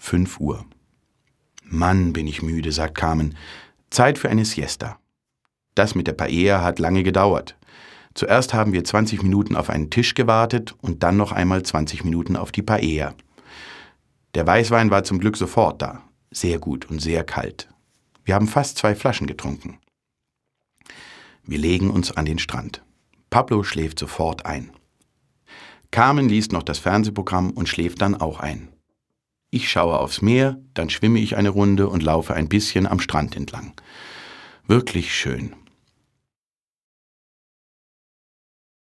5 Uhr. »Mann, bin ich müde«, sagt Carmen. »Zeit für eine Siesta.« Das mit der Paella hat lange gedauert. Zuerst haben wir 20 Minuten auf einen Tisch gewartet und dann noch einmal 20 Minuten auf die Paella. Der Weißwein war zum Glück sofort da. Sehr gut und sehr kalt. Wir haben fast 2 Flaschen getrunken. Wir legen uns an den Strand. Pablo schläft sofort ein. Carmen liest noch das Fernsehprogramm und schläft dann auch ein. Ich schaue aufs Meer, dann schwimme ich eine Runde und laufe ein bisschen am Strand entlang. Wirklich schön.